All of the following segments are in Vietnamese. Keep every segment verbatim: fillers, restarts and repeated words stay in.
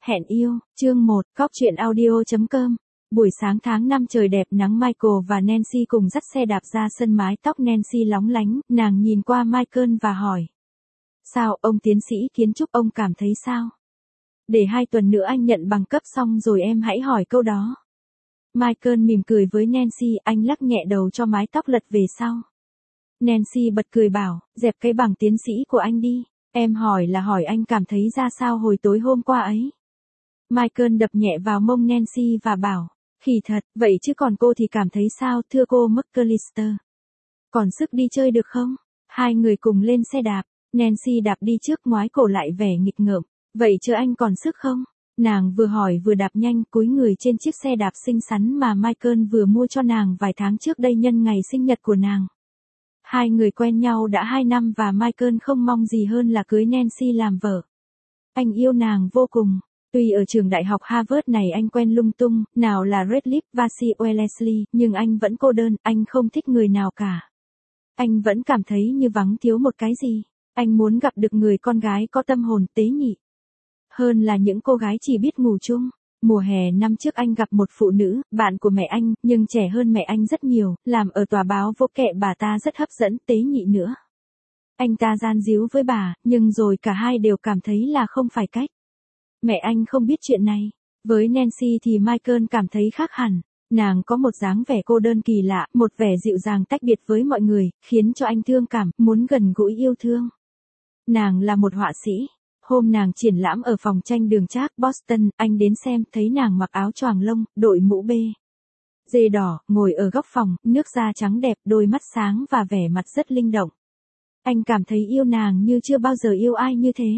Hẹn yêu, chương một, Cóc truyện audio chấm com. Buổi sáng tháng năm trời đẹp nắng, Michael và Nancy cùng dắt xe đạp ra sân, mái tóc Nancy lóng lánh, nàng nhìn qua Michael và hỏi. Sao, ông tiến sĩ kiến trúc, ông cảm thấy sao? Để hai tuần nữa anh nhận bằng cấp xong rồi em hãy hỏi câu đó. Michael mỉm cười với Nancy, anh lắc nhẹ đầu cho mái tóc lật về sau. Nancy bật cười bảo, dẹp cái bằng tiến sĩ của anh đi. Em hỏi là hỏi anh cảm thấy ra sao hồi tối hôm qua ấy. Michael đập nhẹ vào mông Nancy và bảo, khỉ thật, vậy chứ còn cô thì cảm thấy sao thưa cô McAllister? Còn sức đi chơi được không? Hai người cùng lên xe đạp, Nancy đạp đi trước, ngoái cổ lại vẻ nghịch ngợm, vậy chứ anh còn sức không? Nàng vừa hỏi vừa đạp nhanh, cúi người trên chiếc xe đạp xinh xắn mà Michael vừa mua cho nàng vài tháng trước đây nhân ngày sinh nhật của nàng. Hai người quen nhau đã hai năm và Michael không mong gì hơn là cưới Nancy làm vợ. Anh yêu nàng vô cùng. Tuy ở trường đại học Harvard này anh quen lung tung, nào là Radcliffe, Vassy Wellesley, nhưng anh vẫn cô đơn, anh không thích người nào cả. Anh vẫn cảm thấy như vắng thiếu một cái gì. Anh muốn gặp được người con gái có tâm hồn tế nhị. Hơn là những cô gái chỉ biết ngủ chung. Mùa hè năm trước anh gặp một phụ nữ, bạn của mẹ anh, nhưng trẻ hơn mẹ anh rất nhiều, làm ở tòa báo vô kệ, bà ta rất hấp dẫn, tế nhị nữa. Anh ta gian díu với bà, nhưng rồi cả hai đều cảm thấy là không phải cách. Mẹ anh không biết chuyện này. Với Nancy thì Michael cảm thấy khác hẳn. Nàng có một dáng vẻ cô đơn kỳ lạ, một vẻ dịu dàng tách biệt với mọi người, khiến cho anh thương cảm, muốn gần gũi yêu thương. Nàng là một họa sĩ. Hôm nàng triển lãm ở phòng tranh đường Trác, Boston, anh đến xem, thấy nàng mặc áo choàng lông, đội mũ bê dê đỏ, ngồi ở góc phòng, nước da trắng đẹp, đôi mắt sáng và vẻ mặt rất linh động. Anh cảm thấy yêu nàng như chưa bao giờ yêu ai như thế.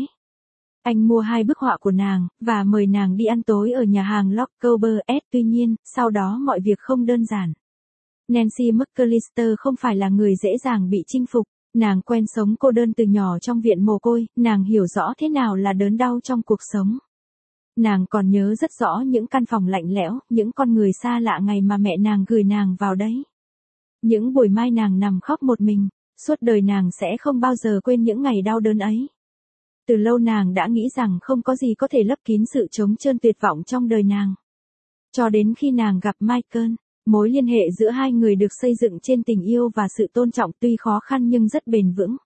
Anh mua hai bức họa của nàng, và mời nàng đi ăn tối ở nhà hàng Lockerbie S. Tuy nhiên, sau đó mọi việc không đơn giản. Nancy McAllister không phải là người dễ dàng bị chinh phục. Nàng quen sống cô đơn từ nhỏ trong viện mồ côi, nàng hiểu rõ thế nào là đớn đau trong cuộc sống. Nàng còn nhớ rất rõ những căn phòng lạnh lẽo, những con người xa lạ ngày mà mẹ nàng gửi nàng vào đấy. Những buổi mai nàng nằm khóc một mình, suốt đời nàng sẽ không bao giờ quên những ngày đau đớn ấy. Từ lâu nàng đã nghĩ rằng không có gì có thể lấp kín sự trống trơn tuyệt vọng trong đời nàng. Cho đến khi nàng gặp Michael. Mối liên hệ giữa hai người được xây dựng trên tình yêu và sự tôn trọng, tuy khó khăn nhưng rất bền vững.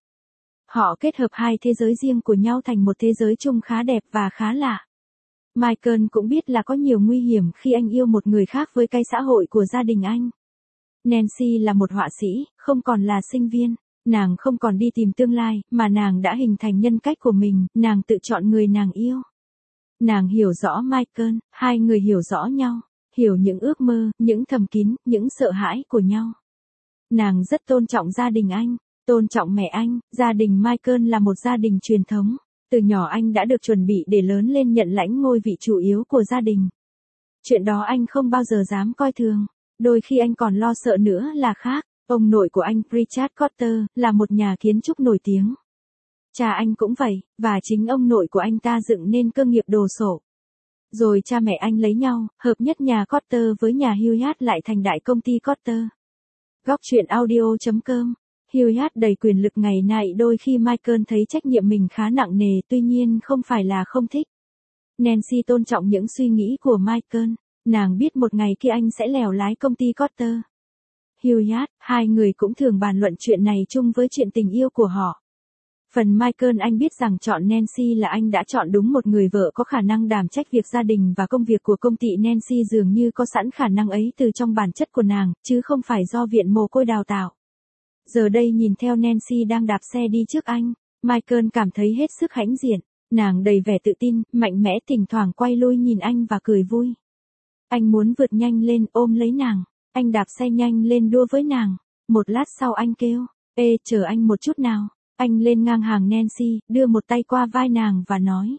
Họ kết hợp hai thế giới riêng của nhau thành một thế giới chung khá đẹp và khá lạ. Michael cũng biết là có nhiều nguy hiểm khi anh yêu một người khác với cái xã hội của gia đình anh. Nancy là một họa sĩ, không còn là sinh viên. Nàng không còn đi tìm tương lai, mà nàng đã hình thành nhân cách của mình, nàng tự chọn người nàng yêu. Nàng hiểu rõ Michael, hai người hiểu rõ nhau. Hiểu những ước mơ, những thầm kín, những sợ hãi của nhau. Nàng rất tôn trọng gia đình anh, tôn trọng mẹ anh. Gia đình Michael là một gia đình truyền thống. Từ nhỏ anh đã được chuẩn bị để lớn lên nhận lãnh ngôi vị chủ yếu của gia đình. Chuyện đó anh không bao giờ dám coi thường. Đôi khi anh còn lo sợ nữa là khác. Ông nội của anh, Richard Cotter, là một nhà kiến trúc nổi tiếng. Cha anh cũng vậy, và chính ông nội của anh ta dựng nên cơ nghiệp đồ sộ. Rồi cha mẹ anh lấy nhau, hợp nhất nhà Cotter với nhà Hewlett lại thành đại công ty Cotter. Góc truyện audio chấm com. Hewlett đầy quyền lực ngày nay, đôi khi Michael thấy trách nhiệm mình khá nặng nề, tuy nhiên không phải là không thích. Nancy tôn trọng những suy nghĩ của Michael. Nàng biết một ngày kia anh sẽ lèo lái công ty Cotter. Hewlett, hai người cũng thường bàn luận chuyện này chung với chuyện tình yêu của họ. Phần Michael, anh biết rằng chọn Nancy là anh đã chọn đúng một người vợ có khả năng đảm trách việc gia đình và công việc của công ty. Nancy dường như có sẵn khả năng ấy từ trong bản chất của nàng, chứ không phải do viện mồ côi đào tạo. Giờ đây nhìn theo Nancy đang đạp xe đi trước anh, Michael cảm thấy hết sức hãnh diện. Nàng đầy vẻ tự tin, mạnh mẽ, thỉnh thoảng quay lui nhìn anh và cười vui. Anh muốn vượt nhanh lên, ôm lấy nàng. Anh đạp xe nhanh lên đua với nàng. Một lát sau anh kêu, ê, chờ anh một chút nào. Anh lên ngang hàng Nancy, đưa một tay qua vai nàng và nói.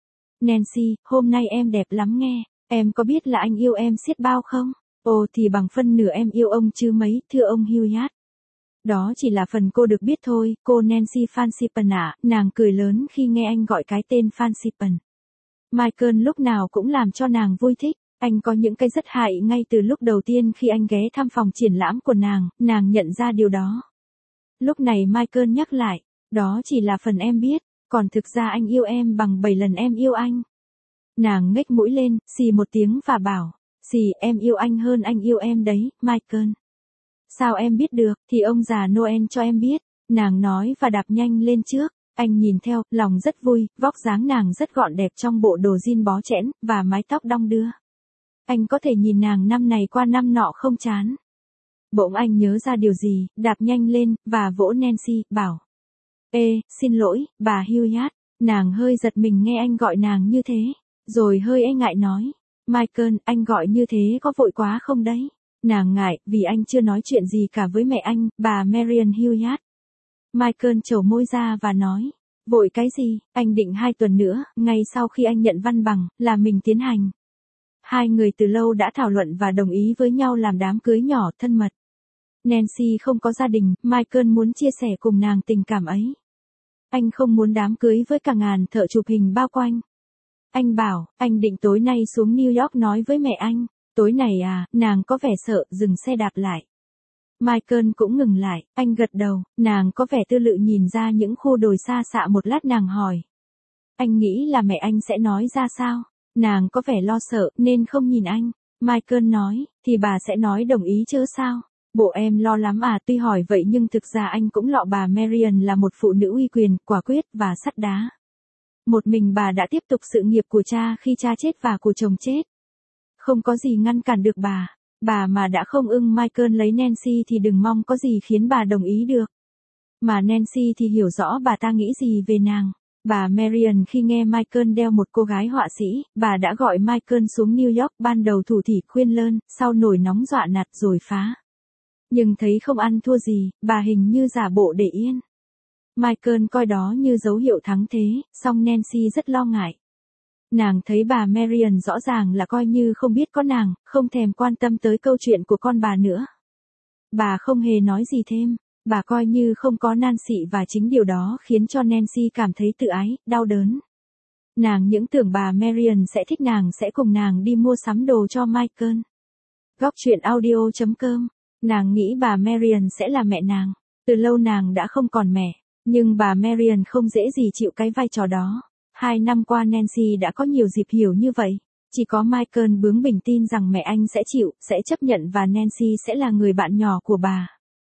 Nancy, hôm nay em đẹp lắm nghe, em có biết là anh yêu em xiết bao không? Ồ thì bằng phân nửa em yêu ông chứ mấy, thưa ông Hewlett. Đó chỉ là phần cô được biết thôi, cô Nancy Fancypen ạ, nàng cười lớn khi nghe anh gọi cái tên Fancypen. Michael lúc nào cũng làm cho nàng vui thích, anh có những cái rất hại ngay từ lúc đầu tiên khi anh ghé thăm phòng triển lãm của nàng, nàng nhận ra điều đó. Lúc này Michael nhắc lại. Đó chỉ là phần em biết, còn thực ra anh yêu em bằng bảy lần em yêu anh. Nàng ngếch mũi lên, xì một tiếng và bảo, xì, em yêu anh hơn anh yêu em đấy, Michael. Sao em biết được, thì ông già Noel cho em biết, nàng nói và đạp nhanh lên trước. Anh nhìn theo, lòng rất vui, vóc dáng nàng rất gọn đẹp trong bộ đồ jean bó chẽn, và mái tóc đong đưa. Anh có thể nhìn nàng năm này qua năm nọ không chán. Bỗng anh nhớ ra điều gì, đạp nhanh lên, và vỗ Nancy, bảo. Ê, xin lỗi, bà Hilliard. Nàng hơi giật mình nghe anh gọi nàng như thế, rồi hơi e ngại nói. Michael, anh gọi như thế có vội quá không đấy? Nàng ngại, vì anh chưa nói chuyện gì cả với mẹ anh, bà Marian Hilliard. Michael trổ môi ra và nói. Vội cái gì, anh định hai tuần nữa, ngay sau khi anh nhận văn bằng, là mình tiến hành. Hai người từ lâu đã thảo luận và đồng ý với nhau làm đám cưới nhỏ thân mật. Nancy không có gia đình, Michael muốn chia sẻ cùng nàng tình cảm ấy. Anh không muốn đám cưới với cả ngàn thợ chụp hình bao quanh. Anh bảo, anh định tối nay xuống New York nói với mẹ anh. Tối này à, nàng có vẻ sợ, dừng xe đạp lại. Michael cũng ngừng lại, anh gật đầu, nàng có vẻ tư lự nhìn ra những khu đồi xa xạ một lát nàng hỏi. Anh nghĩ là mẹ anh sẽ nói ra sao? Nàng có vẻ lo sợ, nên không nhìn anh. Michael nói, thì bà sẽ nói đồng ý chứ sao? Bộ em lo lắm à, tuy hỏi vậy nhưng thực ra anh cũng lọ bà Marian là một phụ nữ uy quyền, quả quyết và sắt đá. Một mình bà đã tiếp tục sự nghiệp của cha khi cha chết và của chồng chết. Không có gì ngăn cản được bà. Bà mà đã không ưng Michael lấy Nancy thì đừng mong có gì khiến bà đồng ý được. Mà Nancy thì hiểu rõ bà ta nghĩ gì về nàng. Bà Marian khi nghe Michael đeo một cô gái họa sĩ, bà đã gọi Michael xuống New York, ban đầu thủ thỉ khuyên lơn, sau nổi nóng dọa nạt rồi phá. Nhưng thấy không ăn thua gì, bà hình như giả bộ để yên. Michael coi đó như dấu hiệu thắng thế, song Nancy rất lo ngại. Nàng thấy bà Marian rõ ràng là coi như không biết có nàng, không thèm quan tâm tới câu chuyện của con bà nữa. Bà không hề nói gì thêm, bà coi như không có Nancy và chính điều đó khiến cho Nancy cảm thấy tự ái, đau đớn. Nàng những tưởng bà Marian sẽ thích nàng sẽ cùng nàng đi mua sắm đồ cho Michael. Góc truyện audio chấm com. Nàng nghĩ bà Marian sẽ là mẹ nàng. Từ lâu nàng đã không còn mẹ, nhưng bà Marian không dễ gì chịu cái vai trò đó. Hai năm qua Nancy đã có nhiều dịp hiểu như vậy. Chỉ có Michael bướng bỉnh tin rằng mẹ anh sẽ chịu, sẽ chấp nhận và Nancy sẽ là người bạn nhỏ của bà.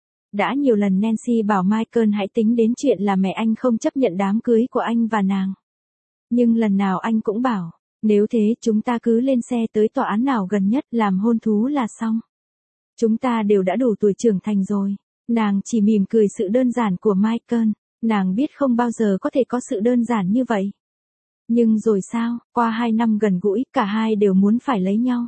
Đã nhiều lần Nancy bảo Michael hãy tính đến chuyện là mẹ anh không chấp nhận đám cưới của anh và nàng. Nhưng lần nào anh cũng bảo, nếu thế chúng ta cứ lên xe tới tòa án nào gần nhất làm hôn thú là xong. Chúng ta đều đã đủ tuổi trưởng thành rồi. Nàng chỉ mỉm cười sự đơn giản của Michael. Nàng biết không bao giờ có thể có sự đơn giản như vậy. Nhưng rồi sao, qua hai năm gần gũi, cả hai đều muốn phải lấy nhau.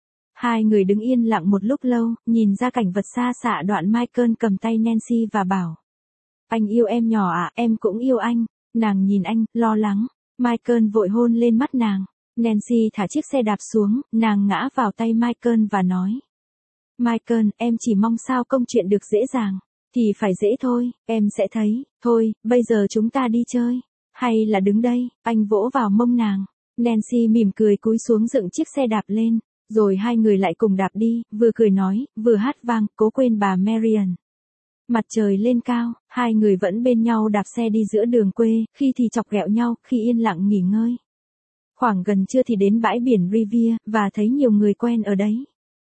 Hai người đứng yên lặng một lúc lâu, nhìn ra cảnh vật xa xạ đoạn Michael cầm tay Nancy và bảo. Anh yêu em nhỏ à, em cũng yêu anh. Nàng nhìn anh, lo lắng. Michael vội hôn lên mắt nàng. Nancy thả chiếc xe đạp xuống, nàng ngã vào tay Michael và nói. Michael, em chỉ mong sao công chuyện được dễ dàng. Thì phải dễ thôi, em sẽ thấy. Thôi, bây giờ chúng ta đi chơi. Hay là đứng đây, anh vỗ vào mông nàng. Nancy mỉm cười cúi xuống dựng chiếc xe đạp lên. Rồi hai người lại cùng đạp đi, vừa cười nói, vừa hát vang, cố quên bà Marian. Mặt trời lên cao, hai người vẫn bên nhau đạp xe đi giữa đường quê, khi thì chọc ghẹo nhau, khi yên lặng nghỉ ngơi. Khoảng gần trưa thì đến bãi biển Revere, và thấy nhiều người quen ở đấy.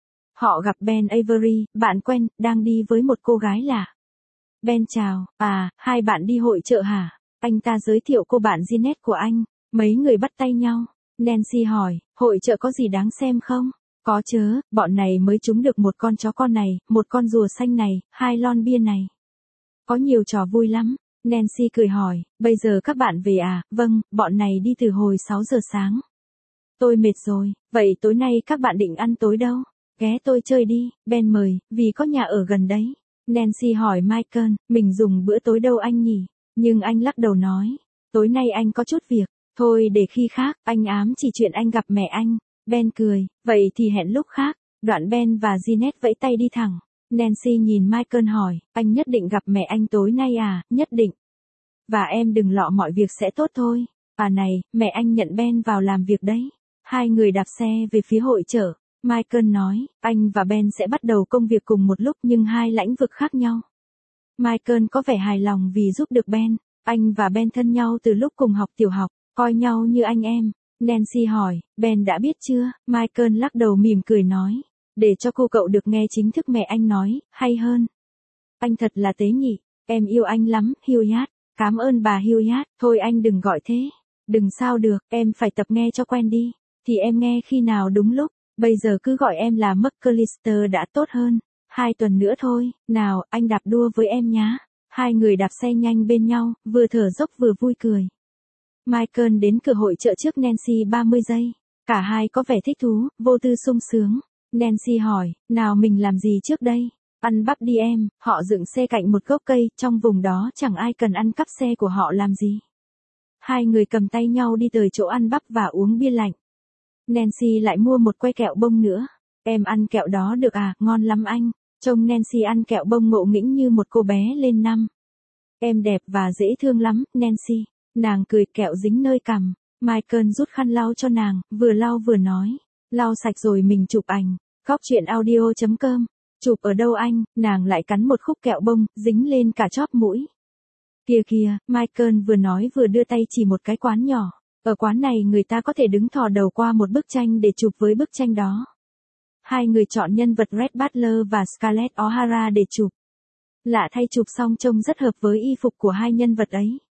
Họ gặp Ben Avery, bạn quen, đang đi với một cô gái lạ. Ben chào, à, hai bạn đi hội chợ hả? Anh ta giới thiệu cô bạn Jeanette của anh, mấy người bắt tay nhau. Nancy hỏi, hội chợ có gì đáng xem không? Có chớ, bọn này mới trúng được một con chó con này, một con rùa xanh này, hai lon bia này. Có nhiều trò vui lắm. Nancy cười hỏi, bây giờ các bạn về à? Vâng, bọn này đi từ hồi sáu giờ sáng. Tôi mệt rồi, vậy tối nay các bạn định ăn tối đâu? Ghé tôi chơi đi, Ben mời, vì có nhà ở gần đấy. Nancy hỏi Michael, mình dùng bữa tối đâu anh nhỉ? Nhưng anh lắc đầu nói, tối nay anh có chút việc, thôi để khi khác, anh ám chỉ chuyện anh gặp mẹ anh. Ben cười, vậy thì hẹn lúc khác. Đoạn Ben và Jeanette vẫy tay đi thẳng. Nancy nhìn Michael hỏi, anh nhất định gặp mẹ anh tối nay à? Nhất định. Và em đừng lọ mọi việc sẽ tốt thôi. À này, mẹ anh nhận Ben vào làm việc đấy. Hai người đạp xe về phía hội chợ. Michael nói, anh và Ben sẽ bắt đầu công việc cùng một lúc nhưng hai lĩnh vực khác nhau. Michael có vẻ hài lòng vì giúp được Ben. Anh và Ben thân nhau từ lúc cùng học tiểu học, coi nhau như anh em. Nancy hỏi, Ben đã biết chưa? Michael lắc đầu mỉm cười nói. Để cho cô cậu được nghe chính thức mẹ anh nói, hay hơn. Anh thật là tế nhị, em yêu anh lắm, Hilliard. Cảm ơn bà Hilliard, thôi anh đừng gọi thế. Đừng sao được, em phải tập nghe cho quen đi. Thì em nghe khi nào đúng lúc, bây giờ cứ gọi em là McAllister đã tốt hơn. Hai tuần nữa thôi, nào, anh đạp đua với em nhá. Hai người đạp xe nhanh bên nhau, vừa thở dốc vừa vui cười. Michael đến cửa hội chợ trước Nancy ba mươi giây. Cả hai có vẻ thích thú, vô tư sung sướng. Nancy hỏi, nào mình làm gì trước đây? Ăn bắp đi em, họ dựng xe cạnh một gốc cây, trong vùng đó chẳng ai cần ăn cắp xe của họ làm gì. Hai người cầm tay nhau đi tới chỗ ăn bắp và uống bia lạnh. Nancy lại mua một que kẹo bông nữa. Em ăn kẹo đó được à, ngon lắm anh. Trông Nancy ăn kẹo bông ngộ nghĩnh như một cô bé lên năm. Em đẹp và dễ thương lắm, Nancy. Nàng cười, kẹo dính nơi cằm. Michael rút khăn lau cho nàng, vừa lau vừa nói. Lau sạch rồi mình chụp ảnh. Góc truyện audio chấm com. Chụp ở đâu anh? Nàng lại cắn một khúc kẹo bông, dính lên cả chóp mũi. Kìa kìa, Michael vừa nói vừa đưa tay chỉ một cái quán nhỏ. Ở quán này người ta có thể đứng thò đầu qua một bức tranh để chụp với bức tranh đó. Hai người chọn nhân vật Red Butler và Scarlett O'Hara để chụp. Lạ thay chụp xong trông rất hợp với y phục của hai nhân vật ấy.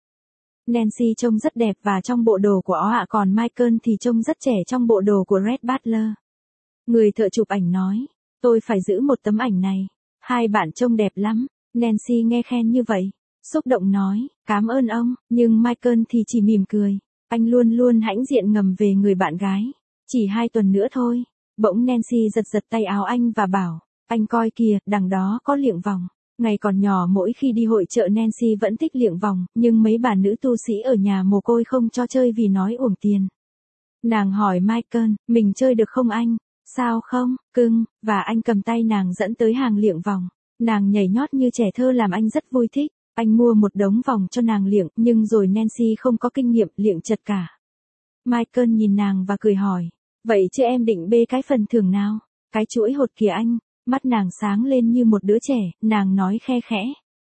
Nancy trông rất đẹp và trong bộ đồ của ó ạ, còn Michael thì trông rất trẻ trong bộ đồ của Red Butler. Người thợ chụp ảnh nói, tôi phải giữ một tấm ảnh này. Hai bạn trông đẹp lắm. Nancy nghe khen như vậy, xúc động nói, cảm ơn ông, nhưng Michael thì chỉ mỉm cười. Anh luôn luôn hãnh diện ngầm về người bạn gái. Chỉ hai tuần nữa thôi. Bỗng Nancy giật giật tay áo anh và bảo, anh coi kìa, đằng đó có liệng vòng. Ngày còn nhỏ mỗi khi đi hội chợ Nancy vẫn thích liệng vòng, nhưng mấy bà nữ tu sĩ ở nhà mồ côi không cho chơi vì nói uổng tiền. Nàng hỏi Michael, mình chơi được không anh? Sao không, cưng, và anh cầm tay nàng dẫn tới hàng liệng vòng. Nàng nhảy nhót như trẻ thơ làm anh rất vui thích. Anh mua một đống vòng cho nàng liệng, nhưng rồi Nancy không có kinh nghiệm, liệng chật cả. Michael nhìn nàng và cười hỏi, vậy chứ em định bê cái phần thưởng nào? Cái chuỗi hột kìa anh. Mắt nàng sáng lên như một đứa trẻ, nàng nói khe khẽ.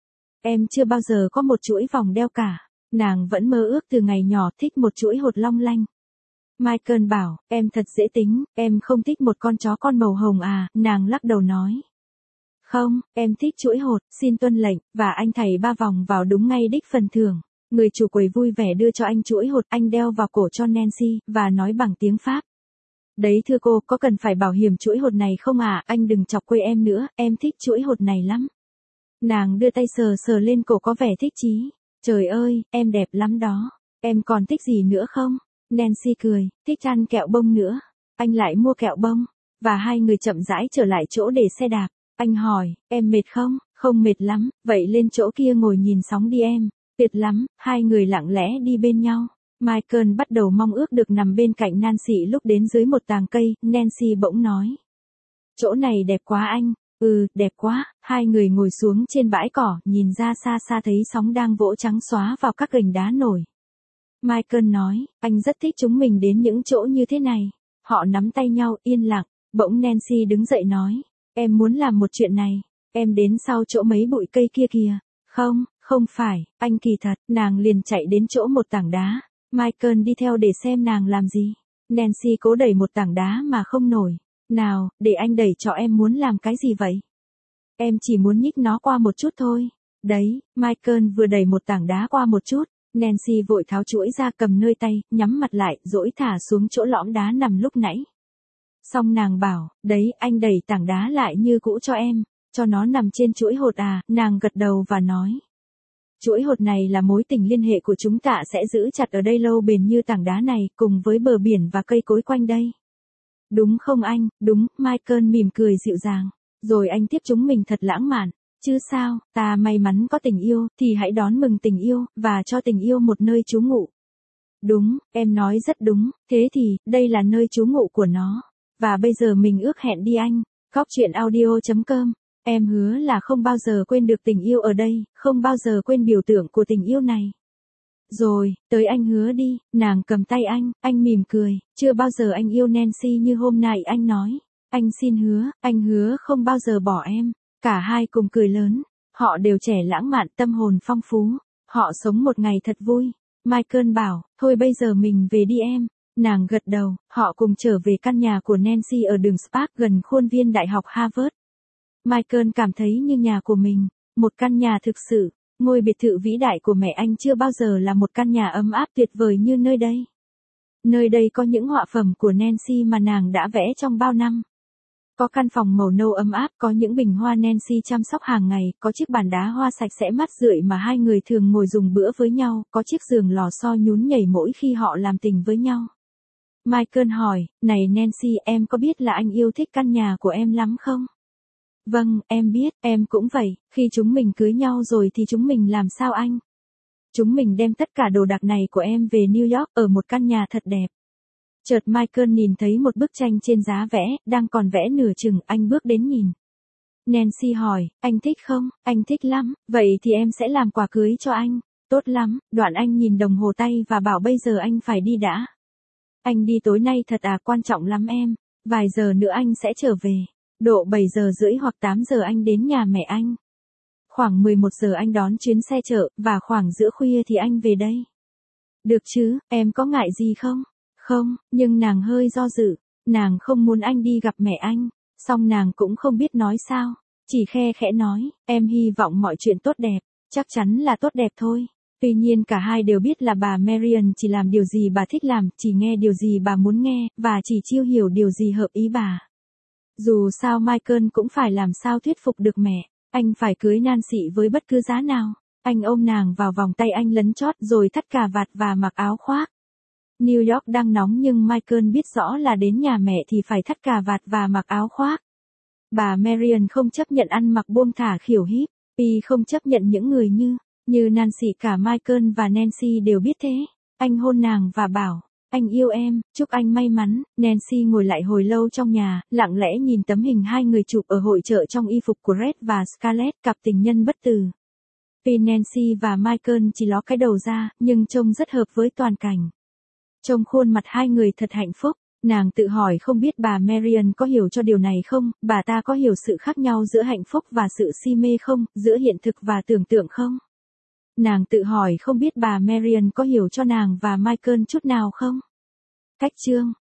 Em chưa bao giờ có một chuỗi vòng đeo cả. Nàng vẫn mơ ước từ ngày nhỏ thích một chuỗi hột long lanh. Michael bảo, em thật dễ tính, em không thích một con chó con màu hồng à, nàng lắc đầu nói. Không, em thích chuỗi hột, xin tuân lệnh, và anh thảy ba vòng vào đúng ngay đích phần thưởng. Người chủ quầy vui vẻ đưa cho anh chuỗi hột, anh đeo vào cổ cho Nancy, và nói bằng tiếng Pháp. Đấy thưa cô, có cần phải bảo hiểm chuỗi hột này không à, anh đừng chọc quê em nữa, em thích chuỗi hột này lắm. Nàng đưa tay sờ sờ lên cổ có vẻ thích chí. Trời ơi, em đẹp lắm đó. Em còn thích gì nữa không? Nancy cười, thích ăn kẹo bông nữa. Anh lại mua kẹo bông, và hai người chậm rãi trở lại chỗ để xe đạp. Anh hỏi, em mệt không? Không mệt lắm, vậy lên chỗ kia ngồi nhìn sóng đi em. Tuyệt lắm, hai người lặng lẽ đi bên nhau. Michael bắt đầu mong ước được nằm bên cạnh Nancy lúc đến dưới một tàng cây, Nancy bỗng nói. Chỗ này đẹp quá anh. Ừ, đẹp quá. Hai người ngồi xuống trên bãi cỏ, nhìn ra xa xa thấy sóng đang vỗ trắng xóa vào các gành đá nổi. Michael nói, anh rất thích chúng mình đến những chỗ như thế này. Họ nắm tay nhau, yên lặng. Bỗng Nancy đứng dậy nói, em muốn làm một chuyện này. Em đến sau chỗ mấy bụi cây kia kìa. Không, không phải, anh kỳ thật. Nàng liền chạy đến chỗ một tảng đá. Michael đi theo để xem nàng làm gì. Nancy cố đẩy một tảng đá mà không nổi. Nào, để anh đẩy cho, em muốn làm cái gì vậy? Em chỉ muốn nhích nó qua một chút thôi. Đấy, Michael vừa đẩy một tảng đá qua một chút. Nancy vội tháo chuỗi ra cầm nơi tay, nhắm mặt lại, dỗi thả xuống chỗ lõm đá nằm lúc nãy. Xong nàng bảo, đấy, anh đẩy tảng đá lại như cũ cho em. Cho nó nằm trên chuỗi hột à, nàng gật đầu và nói. Chuỗi hột này là mối tình liên hệ của chúng ta sẽ giữ chặt ở đây lâu bền như tảng đá này, cùng với bờ biển và cây cối quanh đây. Đúng không anh, đúng, Michael mỉm cười dịu dàng. Rồi anh tiếp chúng mình thật lãng mạn. Chứ sao, ta may mắn có tình yêu, thì hãy đón mừng tình yêu, và cho tình yêu một nơi trú ngụ. Đúng, em nói rất đúng, thế thì, đây là nơi trú ngụ của nó. Và bây giờ mình ước hẹn đi anh. Góc truyện audio chấm com. Em hứa là không bao giờ quên được tình yêu ở đây, không bao giờ quên biểu tượng của tình yêu này. Rồi, tới anh hứa đi, nàng cầm tay anh, anh mỉm cười, chưa bao giờ anh yêu Nancy như hôm nay anh nói. Anh xin hứa, anh hứa không bao giờ bỏ em. Cả hai cùng cười lớn, họ đều trẻ lãng mạn, tâm hồn phong phú, họ sống một ngày thật vui. Michael bảo, thôi bây giờ mình về đi em. Nàng gật đầu, họ cùng trở về căn nhà của Nancy ở đường Spark gần khuôn viên Đại học Harvard. Michael cảm thấy như nhà của mình, một căn nhà thực sự, ngôi biệt thự vĩ đại của mẹ anh chưa bao giờ là một căn nhà ấm áp tuyệt vời như nơi đây. Nơi đây có những họa phẩm của Nancy mà nàng đã vẽ trong bao năm. Có căn phòng màu nâu ấm áp, có những bình hoa Nancy chăm sóc hàng ngày, có chiếc bàn đá hoa sạch sẽ mát rượi mà hai người thường ngồi dùng bữa với nhau, có chiếc giường lò xo nhún nhảy mỗi khi họ làm tình với nhau. Michael hỏi, này Nancy, em có biết là anh yêu thích căn nhà của em lắm không? Vâng, em biết, em cũng vậy, khi chúng mình cưới nhau rồi thì chúng mình làm sao anh? Chúng mình đem tất cả đồ đạc này của em về New York ở một căn nhà thật đẹp. Chợt Michael nhìn thấy một bức tranh trên giá vẽ, đang còn vẽ nửa chừng, anh bước đến nhìn. Nancy hỏi, anh thích không? Anh thích lắm, vậy thì em sẽ làm quà cưới cho anh. Tốt lắm, đoạn anh nhìn đồng hồ tay và bảo bây giờ anh phải đi đã. Anh đi tối nay thật à, quan trọng lắm em, vài giờ nữa anh sẽ trở về. Độ bảy giờ rưỡi hoặc tám giờ anh đến nhà mẹ anh. Khoảng mười một giờ anh đón chuyến xe chợ, và khoảng giữa khuya thì anh về đây. Được chứ, em có ngại gì không? Không, nhưng nàng hơi do dự, nàng không muốn anh đi gặp mẹ anh, song nàng cũng không biết nói sao, chỉ khe khẽ nói, em hy vọng mọi chuyện tốt đẹp, chắc chắn là tốt đẹp thôi. Tuy nhiên cả hai đều biết là bà Marian chỉ làm điều gì bà thích làm, chỉ nghe điều gì bà muốn nghe, và chỉ chiêu hiểu điều gì hợp ý bà. Dù sao Michael cũng phải làm sao thuyết phục được mẹ, anh phải cưới Nancy với bất cứ giá nào. Anh ôm nàng vào vòng tay anh lấn chót rồi thắt cà vạt và mặc áo khoác. New York đang nóng nhưng Michael biết rõ là đến nhà mẹ thì phải thắt cà vạt và mặc áo khoác. Bà Marian không chấp nhận ăn mặc buông thả khỉu híp, vì không chấp nhận những người như, như Nancy. Cả Michael và Nancy đều biết thế. Anh hôn nàng và bảo, anh yêu em, chúc anh may mắn. Nancy ngồi lại hồi lâu trong nhà, lặng lẽ nhìn tấm hình hai người chụp ở hội chợ trong y phục của Red và Scarlett, cặp tình nhân bất tử. Vì Nancy và Michael chỉ ló cái đầu ra, nhưng trông rất hợp với toàn cảnh. Trông khuôn mặt hai người thật hạnh phúc, nàng tự hỏi không biết bà Marian có hiểu cho điều này không, bà ta có hiểu sự khác nhau giữa hạnh phúc và sự si mê không, giữa hiện thực và tưởng tượng không? Nàng tự hỏi không biết bà Marian có hiểu cho nàng và Michael chút nào không? Cách chương